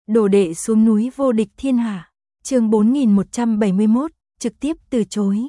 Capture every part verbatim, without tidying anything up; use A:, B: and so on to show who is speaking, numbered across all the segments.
A: Đồ đệ xuống núi vô địch thiên hạ. Chương bốn nghìn một trăm bảy mươi mốt, trực tiếp từ chối.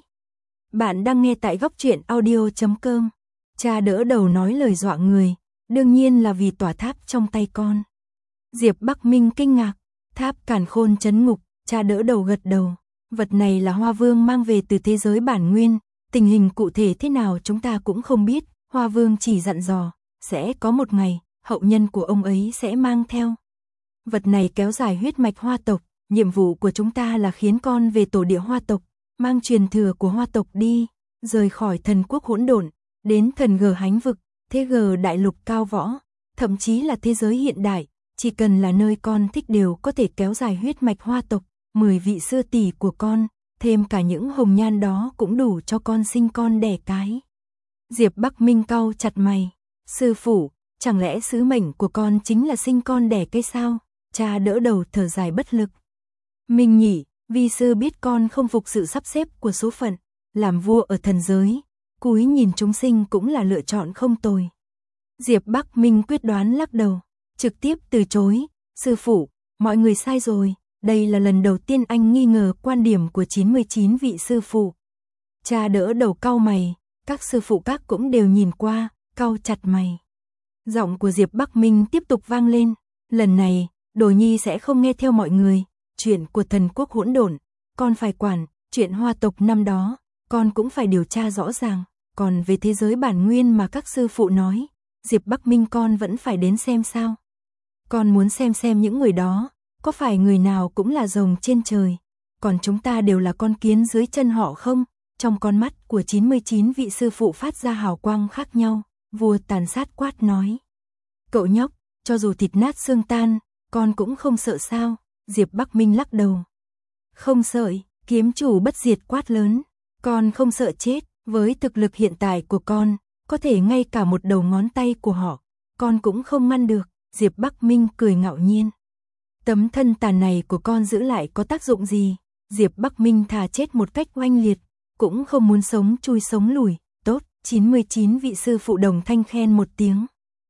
A: Bạn đang nghe tại góc truyện audio chấm com. Cha đỡ đầu nói lời dọa người, đương nhiên là vì tòa tháp trong tay con. Diệp Bắc Minh kinh ngạc, tháp càn khôn trấn ngục, cha đỡ đầu gật đầu. Vật này là Hoa Vương mang về từ thế giới bản nguyên, tình hình cụ thể thế nào chúng ta cũng không biết, Hoa Vương chỉ dặn dò, sẽ có một ngày, hậu nhân của ông ấy sẽ mang theo. Vật này kéo dài huyết mạch Hoa tộc, nhiệm vụ của chúng ta là khiến con về tổ địa Hoa tộc, mang truyền thừa của Hoa tộc đi, rời khỏi thần quốc hỗn độn, đến thần G Hánh vực, thế G đại lục cao võ, thậm chí là thế giới hiện đại, chỉ cần là nơi con thích đều có thể kéo dài huyết mạch Hoa tộc, mười vị sư tỷ của con, thêm cả những hồng nhan đó cũng đủ cho con sinh con đẻ cái. Diệp Bắc Minh cau chặt mày, sư phụ, chẳng lẽ sứ mệnh của con chính là sinh con đẻ cái sao? Cha đỡ đầu thở dài bất lực. Minh nhỉ, vi sư biết con không phục sự sắp xếp của số phận, làm vua ở thần giới, cúi nhìn chúng sinh cũng là lựa chọn không tồi. Diệp Bắc Minh quyết đoán lắc đầu, trực tiếp từ chối, sư phụ, mọi người sai rồi, đây là lần đầu tiên anh nghi ngờ quan điểm của chín mươi chín vị sư phụ. Cha đỡ đầu cau mày, các sư phụ các cũng đều nhìn qua, cau chặt mày. Giọng của Diệp Bắc Minh tiếp tục vang lên, lần này, Đồ Nhi sẽ không nghe theo mọi người, chuyện của thần quốc hỗn độn, con phải quản, chuyện Hoa tộc năm đó, con cũng phải điều tra rõ ràng, còn về thế giới bản nguyên mà các sư phụ nói, Diệp Bắc Minh con vẫn phải đến xem sao. Con muốn xem xem những người đó, có phải người nào cũng là rồng trên trời, còn chúng ta đều là con kiến dưới chân họ không? Trong con mắt của chín mươi chín vị sư phụ phát ra hào quang khác nhau, vua tàn sát quát nói. Cậu nhóc, cho dù thịt nát xương tan, con cũng không sợ sao? Diệp Bắc Minh lắc đầu. Không sợ, kiếm chủ bất diệt quát lớn. Con không sợ chết, với thực lực hiện tại của con, có thể ngay cả một đầu ngón tay của họ, con cũng không ngăn được. Diệp Bắc Minh cười ngạo nhiên. Tấm thân tàn này của con giữ lại có tác dụng gì? Diệp Bắc Minh thà chết một cách oanh liệt, cũng không muốn sống chui sống lùi. Tốt, chín mươi chín vị sư phụ đồng thanh khen một tiếng.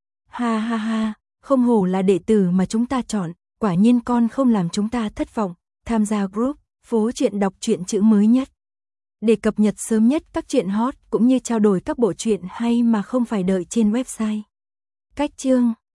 A: Ha ha ha, không hổ là đệ tử mà chúng ta chọn, quả nhiên con không làm chúng ta thất vọng. Tham gia group, phố truyện đọc truyện chữ mới nhất. Để cập nhật sớm nhất các truyện hot cũng như trao đổi các bộ truyện hay mà không phải đợi trên website. Cách chương